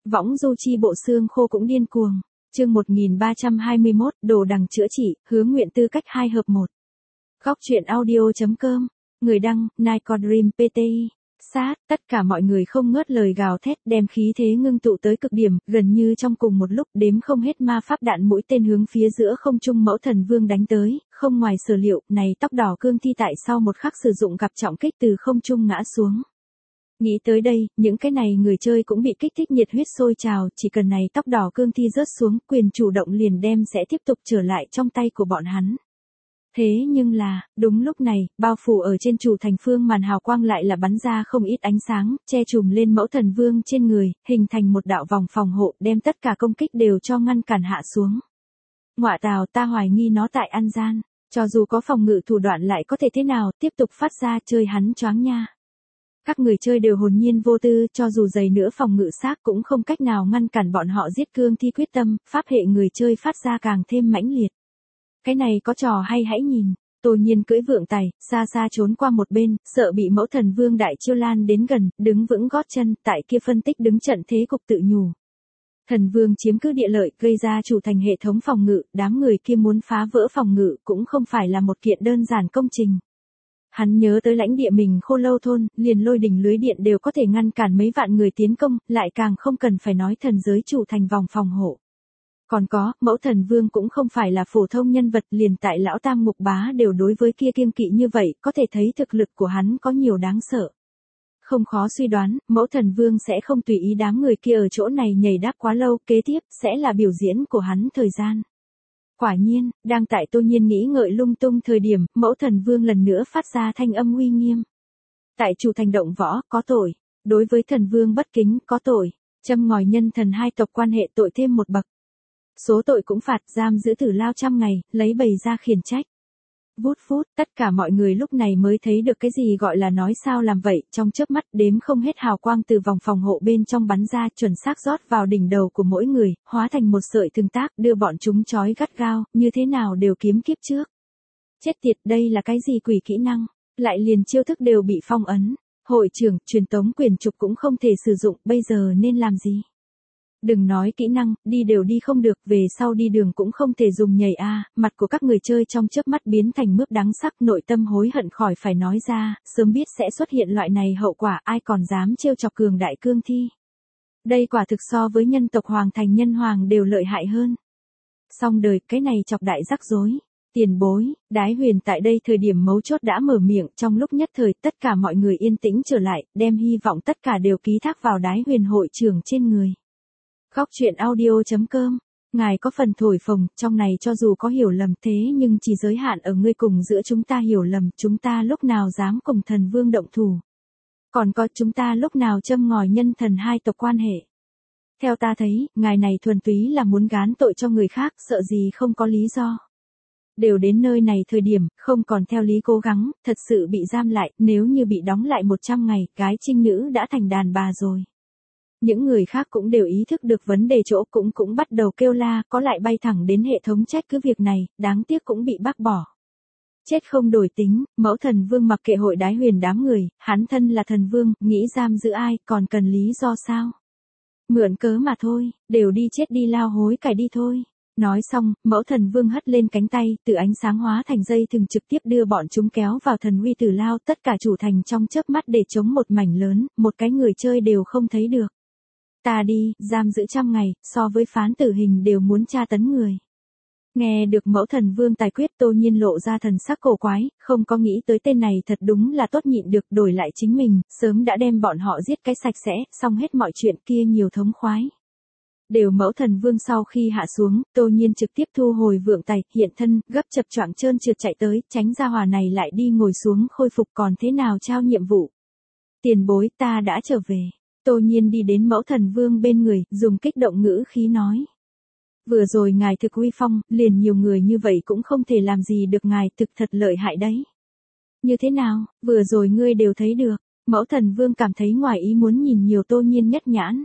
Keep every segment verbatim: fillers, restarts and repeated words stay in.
Võng du chi bộ xương khô cũng điên cuồng. Chương một nghìn ba trăm hai mươi mốt, đồ đằng chữa trị, hứa nguyện tư cách hai hợp một. Góc truyện audio.com. Người đăng, Nicodream pê tê i. Sát, tất cả mọi người không ngớt lời gào thét, đem khí thế ngưng tụ tới cực điểm, gần như trong cùng một lúc đếm không hết ma pháp đạn mũi tên hướng phía giữa không trung Mẫu Thần Vương đánh tới, không ngoài sở liệu, này tóc đỏ cương thi tại sau một khắc sử dụng gặp trọng kích từ không trung ngã xuống. Nghĩ tới đây, những cái này người chơi cũng bị kích thích nhiệt huyết sôi trào, chỉ cần này tóc đỏ cương thi rớt xuống, quyền chủ động liền đem sẽ tiếp tục trở lại trong tay của bọn hắn. Thế nhưng là, đúng lúc này, bao phủ ở trên chủ thành phương màn hào quang lại là bắn ra không ít ánh sáng, che trùm lên Mẫu Thần Vương trên người, hình thành một đạo vòng phòng hộ, đem tất cả công kích đều cho ngăn cản hạ xuống. Ngọa tào, ta hoài nghi nó tại ăn gian, cho dù có phòng ngự thủ đoạn lại có thể thế nào, tiếp tục phát ra chơi hắn choáng nha. Các người chơi đều hồn nhiên vô tư, cho dù dày nữa phòng ngự xác cũng không cách nào ngăn cản bọn họ giết cương thi quyết tâm, pháp hệ người chơi phát ra càng thêm mãnh liệt. Cái này có trò hay hãy nhìn. Tô Nhiên cưỡi vượng tài, xa xa trốn qua một bên, sợ bị Mẫu Thần Vương đại chiêu lan đến gần, đứng vững gót chân, tại kia phân tích đứng trận thế cục tự nhủ. Thần Vương chiếm cứ địa lợi, gây ra chủ thành hệ thống phòng ngự, đám người kia muốn phá vỡ phòng ngự cũng không phải là một kiện đơn giản công trình. Hắn nhớ tới lãnh địa mình Khô Lâu thôn, liền lôi đỉnh lưới điện đều có thể ngăn cản mấy vạn người tiến công, lại càng không cần phải nói thần giới chủ thành vòng phòng hộ. Còn có, Mẫu Thần Vương cũng không phải là phổ thông nhân vật, liền tại lão tam mục bá đều đối với kia kiêng kỵ như vậy, có thể thấy thực lực của hắn có nhiều đáng sợ. Không khó suy đoán, Mẫu Thần Vương sẽ không tùy ý đám người kia ở chỗ này nhảy đáp quá lâu, kế tiếp, sẽ là biểu diễn của hắn thời gian. Quả nhiên, đang tại Tô Nhiên nghĩ ngợi lung tung thời điểm, Mẫu Thần Vương lần nữa phát ra thanh âm uy nghiêm. Tại chủ thành động võ, có tội. Đối với Thần Vương bất kính, có tội. Châm ngòi nhân thần hai tộc quan hệ tội thêm một bậc. Số tội cũng phạt, giam giữ tử lao trăm ngày, lấy bầy ra khiển trách. Vút phút, tất cả mọi người lúc này mới thấy được cái gì gọi là nói sao làm vậy, trong chớp mắt đếm không hết hào quang từ vòng phòng hộ bên trong bắn ra, chuẩn xác rót vào đỉnh đầu của mỗi người, hóa thành một sợi tương tác, đưa bọn chúng trói gắt gao, như thế nào đều kiếm kiếp trước. Chết tiệt, đây là cái gì quỷ kỹ năng, lại liền chiêu thức đều bị phong ấn. Hội trưởng, truyền tống quyền trục cũng không thể sử dụng, bây giờ nên làm gì? Đừng nói kỹ năng, đi đều đi không được, về sau đi đường cũng không thể dùng nhảy a. À, mặt của các người chơi trong chớp mắt biến thành mướp đắng sắc, nội tâm hối hận khỏi phải nói ra, sớm biết sẽ xuất hiện loại này hậu quả, ai còn dám trêu chọc cường đại cương thi. Đây quả thực so với nhân tộc hoàng thành nhân hoàng đều lợi hại hơn. Xong đời, cái này chọc đại rắc rối. Tiền bối, Đái Huyền tại đây thời điểm mấu chốt đã mở miệng, trong lúc nhất thời tất cả mọi người yên tĩnh trở lại, đem hy vọng tất cả đều ký thác vào Đái Huyền hội trưởng trên người. Góc truyện audio.com. Ngài có phần thổi phồng, trong này cho dù có hiểu lầm thế nhưng chỉ giới hạn ở ngươi cùng giữa chúng ta hiểu lầm, chúng ta lúc nào dám cùng Thần Vương động thủ. Còn có chúng ta lúc nào châm ngòi nhân thần hai tộc quan hệ. Theo ta thấy, ngài này thuần túy là muốn gán tội cho người khác, sợ gì không có lý do. Đều đến nơi này thời điểm, không còn theo lý cố gắng, thật sự bị giam lại, nếu như bị đóng lại một trăm ngày, gái trinh nữ đã thành đàn bà rồi. Những người khác cũng đều ý thức được vấn đề chỗ, cũng cũng bắt đầu kêu la, có lại bay thẳng đến hệ thống trách cứ việc này, đáng tiếc cũng bị bác bỏ. Chết không đổi tính, Mẫu Thần Vương mặc kệ hội Đái Huyền đám người, hắn thân là thần vương, nghĩ giam giữ ai, còn cần lý do sao? Mượn cớ mà thôi, đều đi chết đi lao hối cải đi thôi. Nói xong, Mẫu Thần Vương hất lên cánh tay, từ ánh sáng hóa thành dây thừng trực tiếp đưa bọn chúng kéo vào thần uy tử lao, tất cả chủ thành trong chớp mắt để chống một mảnh lớn, một cái người chơi đều không thấy được. Ta đi, giam giữ trăm ngày, so với phán tử hình đều muốn tra tấn người. Nghe được Mẫu Thần Vương tài quyết, Tô Nhiên lộ ra thần sắc cổ quái, không có nghĩ tới tên này thật đúng là tốt nhịn được, đổi lại chính mình, sớm đã đem bọn họ giết cái sạch sẽ, xong hết mọi chuyện kia nhiều thống khoái. Đều Mẫu Thần Vương sau khi hạ xuống, Tô Nhiên trực tiếp thu hồi vượng tài, hiện thân, gấp chập choạng trơn trượt chạy tới, tránh ra hòa này lại đi ngồi xuống khôi phục, còn thế nào trao nhiệm vụ. Tiền bối, ta đã trở về. Tô Nhiên đi đến Mẫu Thần Vương bên người, dùng kích động ngữ khí nói. Vừa rồi ngài thực uy phong, liền nhiều người như vậy cũng không thể làm gì được ngài, thực thật lợi hại đấy. Như thế nào, vừa rồi ngươi đều thấy được. Mẫu Thần Vương cảm thấy ngoài ý muốn nhìn nhiều Tô Nhiên nhất nhãn.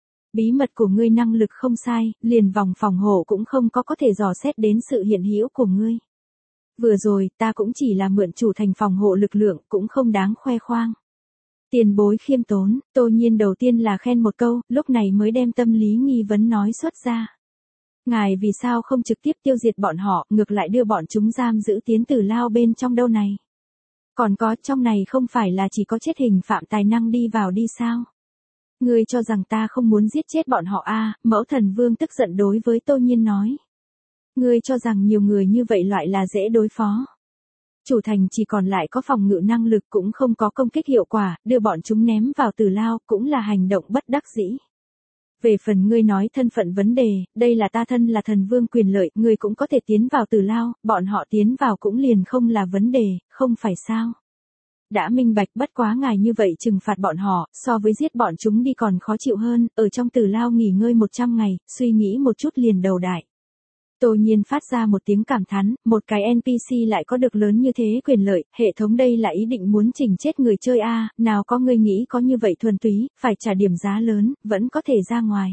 Bí mật của ngươi năng lực không sai, liền vòng phòng hộ cũng không có có thể dò xét đến sự hiện hữu của ngươi. Vừa rồi, ta cũng chỉ là mượn chủ thành phòng hộ lực lượng, cũng không đáng khoe khoang. Tiền bối khiêm tốn, Tô Nhiên đầu tiên là khen một câu, lúc này mới đem tâm lý nghi vấn nói xuất ra. Ngài vì sao không trực tiếp tiêu diệt bọn họ, ngược lại đưa bọn chúng giam giữ tiến tử lao bên trong đâu này? Còn có, trong này không phải là chỉ có chết hình phạm tài năng đi vào đi sao? Ngươi cho rằng ta không muốn giết chết bọn họ à, Mẫu Thần Vương tức giận đối với Tô Nhiên nói. Ngươi cho rằng nhiều người như vậy loại là dễ đối phó. Chủ thành chỉ còn lại có phòng ngự năng lực cũng không có công kích hiệu quả, đưa bọn chúng ném vào tử lao cũng là hành động bất đắc dĩ. Về phần ngươi nói thân phận vấn đề, đây là ta thân là thần vương quyền lợi, ngươi cũng có thể tiến vào tử lao, bọn họ tiến vào cũng liền không là vấn đề, không phải sao? Đã minh bạch, bất quá ngài như vậy trừng phạt bọn họ, so với giết bọn chúng đi còn khó chịu hơn, ở trong tử lao nghỉ ngơi một trăm ngày, suy nghĩ một chút liền đầu đại. Tô Nhiên phát ra một tiếng cảm thán, một cái en pê xê lại có được lớn như thế quyền lợi, hệ thống đây là ý định muốn chỉnh chết người chơi a, nào có người nghĩ có như vậy thuần túy, phải trả điểm giá lớn, vẫn có thể ra ngoài.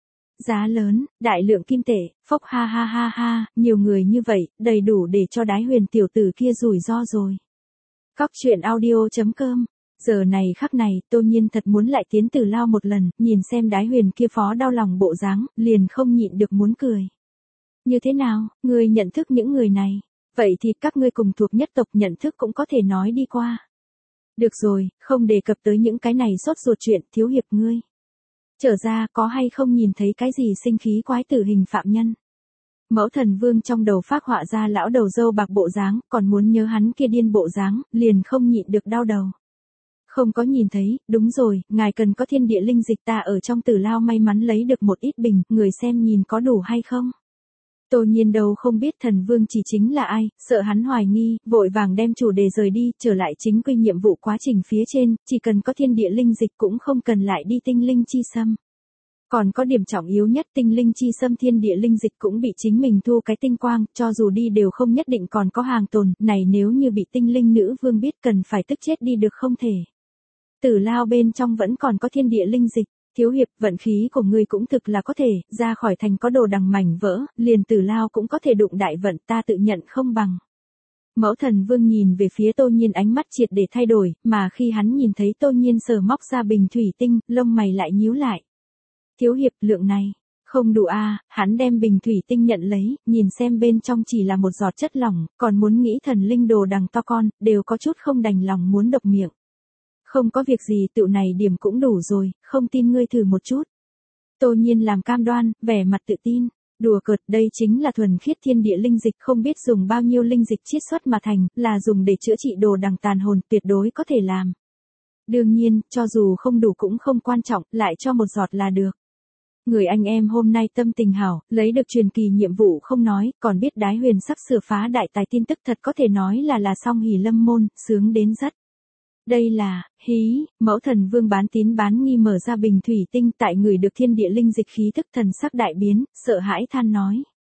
Giá lớn, đại lượng kim tệ, phốc ha ha ha ha, nhiều người như vậy, đầy đủ để cho Đái Huyền tiểu tử kia rủi ro rồi. Cóc truyện audio chấm com. Giờ này khắc này, Tô Nhiên thật muốn lại tiến tử lao một lần, nhìn xem Đái Huyền kia phó đau lòng bộ dáng, liền không nhịn được muốn cười. Như thế nào, ngươi nhận thức những người này? Vậy thì các ngươi cùng thuộc nhất tộc nhận thức cũng có thể nói đi qua. Được rồi, không đề cập tới những cái này sốt ruột chuyện, thiếu hiệp ngươi. Trở ra, có hay không nhìn thấy cái gì sinh khí quái tử hình phạm nhân? Mẫu Thần Vương trong đầu phác họa ra lão đầu râu bạc bộ dáng, còn muốn nhớ hắn kia điên bộ dáng, liền không nhịn được đau đầu. Không có nhìn thấy, đúng rồi, ngài cần có thiên địa linh dịch, ta ở trong tử lao may mắn lấy được một ít bình, người xem nhìn có đủ hay không? Tô Nhiên đâu không biết thần vương chỉ chính là ai, sợ hắn hoài nghi, vội vàng đem chủ đề rời đi, trở lại chính quy nhiệm vụ quá trình phía trên, chỉ cần có thiên địa linh dịch cũng không cần lại đi tinh linh chi sâm. Còn có điểm trọng yếu nhất, tinh linh chi sâm thiên địa linh dịch cũng bị chính mình thu cái tinh quang, cho dù đi đều không nhất định còn có hàng tồn, này nếu như bị tinh linh nữ vương biết cần phải tức chết đi được không thể. Tử lao bên trong vẫn còn có thiên địa linh dịch. Thiếu hiệp, vận khí của ngươi cũng thực là có thể, ra khỏi thành có đồ đằng mảnh vỡ, liền tử lao cũng có thể đụng đại vận, ta tự nhận không bằng. Mẫu Thần Vương nhìn về phía Tô Nhiên, ánh mắt triệt để thay đổi, mà khi hắn nhìn thấy Tô Nhiên sờ móc ra bình thủy tinh, lông mày lại nhíu lại. Thiếu hiệp, lượng này, không đủ a, à, hắn đem bình thủy tinh nhận lấy, nhìn xem bên trong chỉ là một giọt chất lỏng, còn muốn nghĩ thần linh đồ đằng to con, đều có chút không đành lòng muốn độc miệng. Không có việc gì, tựu này điểm cũng đủ rồi, không tin ngươi thử một chút. Tô Nhiên làm cam đoan, vẻ mặt tự tin. Đùa cợt, đây chính là thuần khiết thiên địa linh dịch, không biết dùng bao nhiêu linh dịch chiết xuất mà thành, là dùng để chữa trị đồ đằng tàn hồn, tuyệt đối có thể làm. Đương nhiên, cho dù không đủ cũng không quan trọng, lại cho một giọt là được. Người anh em hôm nay tâm tình hảo, lấy được truyền kỳ nhiệm vụ không nói, còn biết Đái Huyền sắp sửa phá đại tài tin tức, thật có thể nói là là song hỷ lâm môn, sướng đến rất. Đây là, hí, Mẫu Thần Vương bán tín bán nghi mở ra bình thủy tinh, tại người được thiên địa linh dịch khí thức thần sắc đại biến, sợ hãi than nói.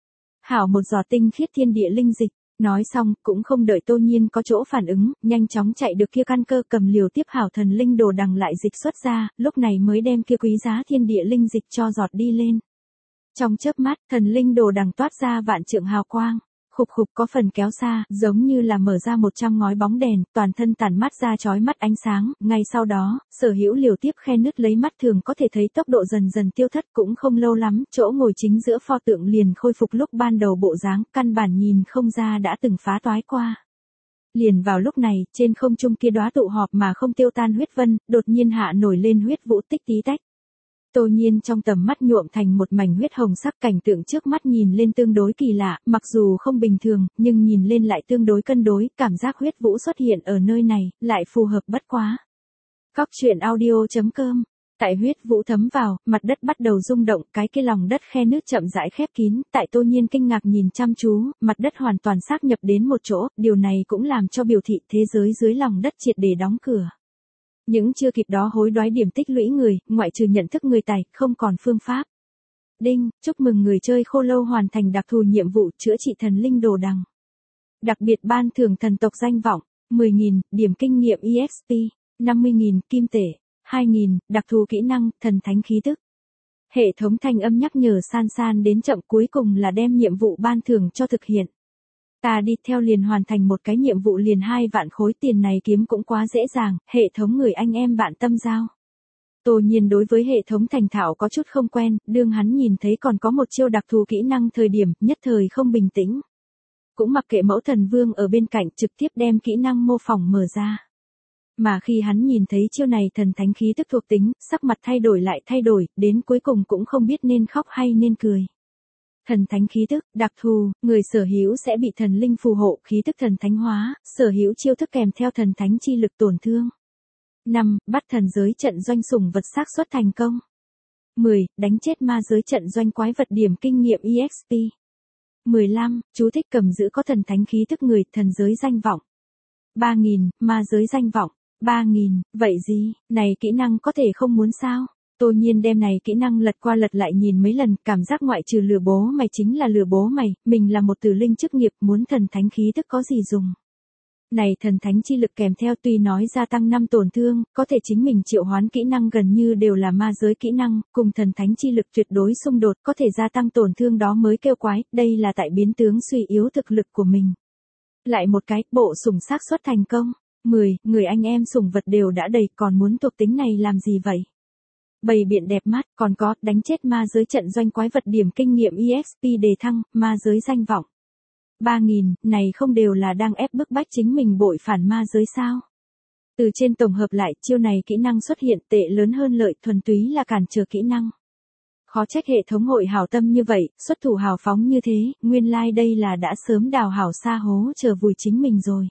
Hảo một giọt tinh khiết thiên địa linh dịch, nói xong, cũng không đợi Tô Nhiên có chỗ phản ứng, nhanh chóng chạy được kia căn cơ, cầm liều tiếp hảo thần linh đồ đằng lại dịch xuất ra, lúc này mới đem kia quý giá thiên địa linh dịch cho giọt đi lên. Trong chớp mắt, thần linh đồ đằng toát ra vạn trượng hào quang. Khục khục có phần kéo xa, giống như là mở ra một trăm ngói bóng đèn, toàn thân tản mắt ra chói mắt ánh sáng, ngay sau đó, Sở Hữu liều tiếp khe nứt lấy mắt thường có thể thấy tốc độ dần dần tiêu thất, cũng không lâu lắm, chỗ ngồi chính giữa pho tượng liền khôi phục lúc ban đầu bộ dáng, căn bản nhìn không ra đã từng phá toái qua. Liền vào lúc này, trên không trung kia đóa tụ họp mà không tiêu tan huyết vân, đột nhiên hạ nổi lên huyết vũ tích tí tách. Tô Nhiên trong tầm mắt nhuộm thành một mảnh huyết hồng sắc, cảnh tượng trước mắt nhìn lên tương đối kỳ lạ, mặc dù không bình thường, nhưng nhìn lên lại tương đối cân đối, cảm giác huyết vũ xuất hiện ở nơi này, lại phù hợp bất quá. Cóc truyện audio chấm com. Tại huyết vũ thấm vào, mặt đất bắt đầu rung động, cái kia lòng đất khe nước chậm rãi khép kín, tại Tô Nhiên kinh ngạc nhìn chăm chú, mặt đất hoàn toàn xác nhập đến một chỗ, điều này cũng làm cho biểu thị thế giới dưới lòng đất triệt để đóng cửa. Những chưa kịp đó hối đoái điểm tích lũy người, ngoại trừ nhận thức người tài, không còn phương pháp. Đinh, chúc mừng người chơi khô lâu hoàn thành đặc thù nhiệm vụ chữa trị thần linh đồ đằng. Đặc biệt ban thưởng thần tộc danh vọng, mười nghìn, điểm kinh nghiệm e ích pê, năm mươi nghìn, kim tệ, hai nghìn, đặc thù kỹ năng, thần thánh khí tức. Hệ thống thanh âm nhắc nhở san san đến chậm, cuối cùng là đem nhiệm vụ ban thưởng cho thực hiện. Ta đi theo liền hoàn thành một cái nhiệm vụ liền hai vạn khối tiền này kiếm cũng quá dễ dàng, hệ thống người anh em bạn tâm giao. Tô Nhiên đối với hệ thống thành thạo có chút không quen, đương hắn nhìn thấy còn có một chiêu đặc thù kỹ năng thời điểm, nhất thời không bình tĩnh. Cũng mặc kệ mẫu thần vương ở bên cạnh trực tiếp đem kỹ năng mô phỏng mở ra. Mà khi hắn nhìn thấy chiêu này thần thánh khí tức thuộc tính, sắc mặt thay đổi lại thay đổi, đến cuối cùng cũng không biết nên khóc hay nên cười. Thần thánh khí tức, đặc thù, người sở hữu sẽ bị thần linh phù hộ, khí tức thần thánh hóa, sở hữu chiêu thức kèm theo thần thánh chi lực tổn thương. năm. Bắt thần giới trận doanh sủng vật xác suất thành công. mười. Đánh chết ma giới trận doanh quái vật điểm kinh nghiệm e ích pê. mười lăm. Chú thích cầm giữ có thần thánh khí tức người, thần giới danh vọng. ba nghìn, ma giới danh vọng. ba nghìn, vậy gì, này kỹ năng có thể không muốn sao? Tô Nhiên đem này kỹ năng lật qua lật lại nhìn mấy lần, cảm giác ngoại trừ lừa bố mày chính là lừa bố mày, mình là một tử linh chức nghiệp, muốn thần thánh khí tức có gì dùng. Này thần thánh chi lực kèm theo tuy nói gia tăng năm tổn thương, có thể chính mình triệu hoán kỹ năng gần như đều là ma giới kỹ năng, cùng thần thánh chi lực tuyệt đối xung đột, có thể gia tăng tổn thương đó mới kêu quái, đây là tại biến tướng suy yếu thực lực của mình. Lại một cái, bộ sủng xác suất thành công. mười. Người anh em sủng vật đều đã đầy, còn muốn thuộc tính này làm gì vậy? Bày biện đẹp mắt, còn có, đánh chết ma giới trận doanh quái vật điểm kinh nghiệm e ích pê đề thăng, ma giới danh vọng. ba nghìn, này không đều là đang ép bức bách chính mình bội phản ma giới sao? Từ trên tổng hợp lại, chiêu này kỹ năng xuất hiện tệ lớn hơn lợi, thuần túy là cản trở kỹ năng. Khó trách hệ thống hội hảo tâm như vậy, xuất thủ hào phóng như thế, nguyên lai like đây là đã sớm đào hảo xa hố chờ vùi chính mình rồi.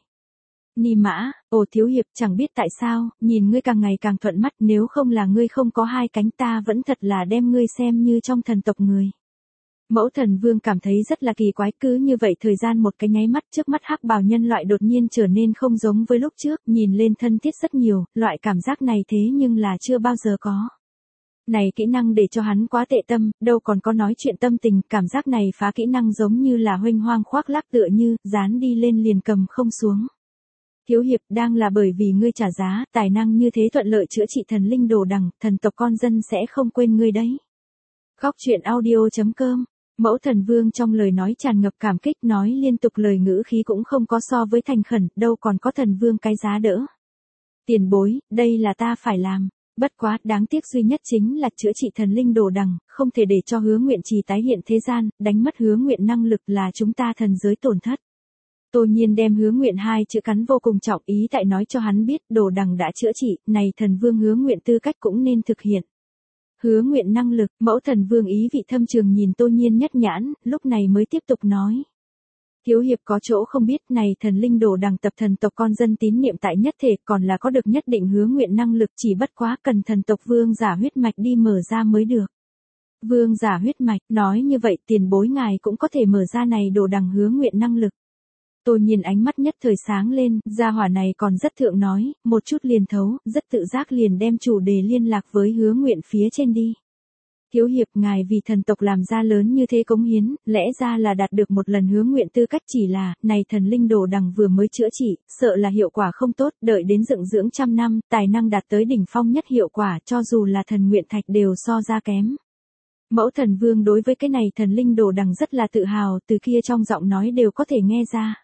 Ni mã, ồ thiếu hiệp chẳng biết tại sao, nhìn ngươi càng ngày càng thuận mắt, nếu không là ngươi không có hai cánh ta vẫn thật là đem ngươi xem như trong thần tộc người. Mẫu thần vương cảm thấy rất là kỳ quái, cứ như vậy thời gian một cái nháy mắt trước mắt hắc bào nhân loại đột nhiên trở nên không giống với lúc trước, nhìn lên thân thiết rất nhiều, loại cảm giác này thế nhưng là chưa bao giờ có. Này kỹ năng để cho hắn quá tệ tâm, đâu còn có nói chuyện tâm tình, cảm giác này phá kỹ năng giống như là huênh hoang khoác lác tựa như, dán đi lên liền cầm không xuống. Thiếu hiệp đang là bởi vì ngươi trả giá, tài năng như thế thuận lợi chữa trị thần linh đồ đằng, thần tộc con dân sẽ không quên ngươi đấy. Góc truyện audio chấm com. Mẫu thần vương trong lời nói tràn ngập cảm kích, nói liên tục lời ngữ khí cũng không có so với thành khẩn, đâu còn có thần vương cái giá đỡ. Tiền bối, đây là ta phải làm. Bất quá, đáng tiếc duy nhất chính là chữa trị thần linh đồ đằng, không thể để cho hứa nguyện trì tái hiện thế gian, đánh mất hứa nguyện năng lực là chúng ta thần giới tổn thất. Tô Nhiên đem hứa nguyện hai chữ cắn vô cùng trọng ý tại nói cho hắn biết đồ đằng đã chữa trị, này thần vương hứa nguyện tư cách cũng nên thực hiện. Hứa nguyện năng lực, mẫu thần vương ý vị thâm trường nhìn Tô Nhiên nhất nhãn, lúc này mới tiếp tục nói. Thiếu hiệp có chỗ không biết, này thần linh đồ đằng tập thần tộc con dân tín niệm tại nhất thể, còn là có được nhất định hứa nguyện năng lực, chỉ bất quá cần thần tộc vương giả huyết mạch đi mở ra mới được. Vương giả huyết mạch, nói như vậy tiền bối ngài cũng có thể mở ra này đồ đằng hứa nguyện năng lực. Tô Nhiên ánh mắt nhất thời sáng lên, gia hỏa này còn rất thượng nói, một chút liền thấu, rất tự giác liền đem chủ đề liên lạc với hứa nguyện phía trên đi. Thiếu hiệp ngài vì thần tộc làm ra lớn như thế cống hiến, lẽ ra là đạt được một lần hứa nguyện tư cách, chỉ là, này thần linh đồ đằng vừa mới chữa trị, sợ là hiệu quả không tốt, đợi đến dựng dưỡng trăm năm, tài năng đạt tới đỉnh phong nhất hiệu quả, cho dù là thần nguyện thạch đều so ra kém. Mẫu thần vương đối với cái này thần linh đồ đằng rất là tự hào, từ kia trong giọng nói đều có thể nghe ra.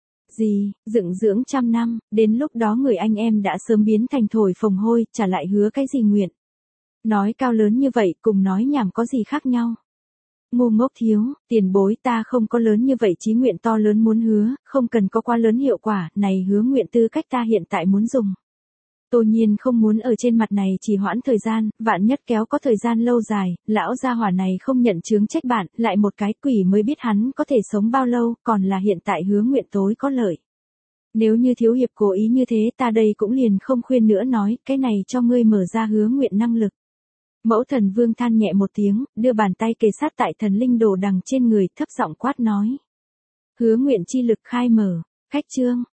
Gì, dựng dưỡng trăm năm, đến lúc đó người anh em đã sớm biến thành thổi phồng hôi, trả lại hứa cái gì nguyện. Nói cao lớn như vậy, cùng nói nhảm có gì khác nhau. Ngu ngốc thiếu, tiền bối ta không có lớn như vậy chí nguyện to lớn muốn hứa, không cần có quá lớn hiệu quả, này hứa nguyện tư cách ta hiện tại muốn dùng. Tô Nhiên không muốn ở trên mặt này trì hoãn thời gian, vạn nhất kéo có thời gian lâu dài, lão gia hỏa này không nhận chướng trách bạn, lại một cái quỷ mới biết hắn có thể sống bao lâu, còn là hiện tại hứa nguyện tối có lợi. Nếu như thiếu hiệp cố ý như thế ta đây cũng liền không khuyên nữa nói, cái này cho ngươi mở ra hứa nguyện năng lực. Mẫu thần vương than nhẹ một tiếng, đưa bàn tay kề sát tại thần linh đồ đằng trên người, thấp giọng quát nói. Hứa nguyện chi lực khai mở, khách chương,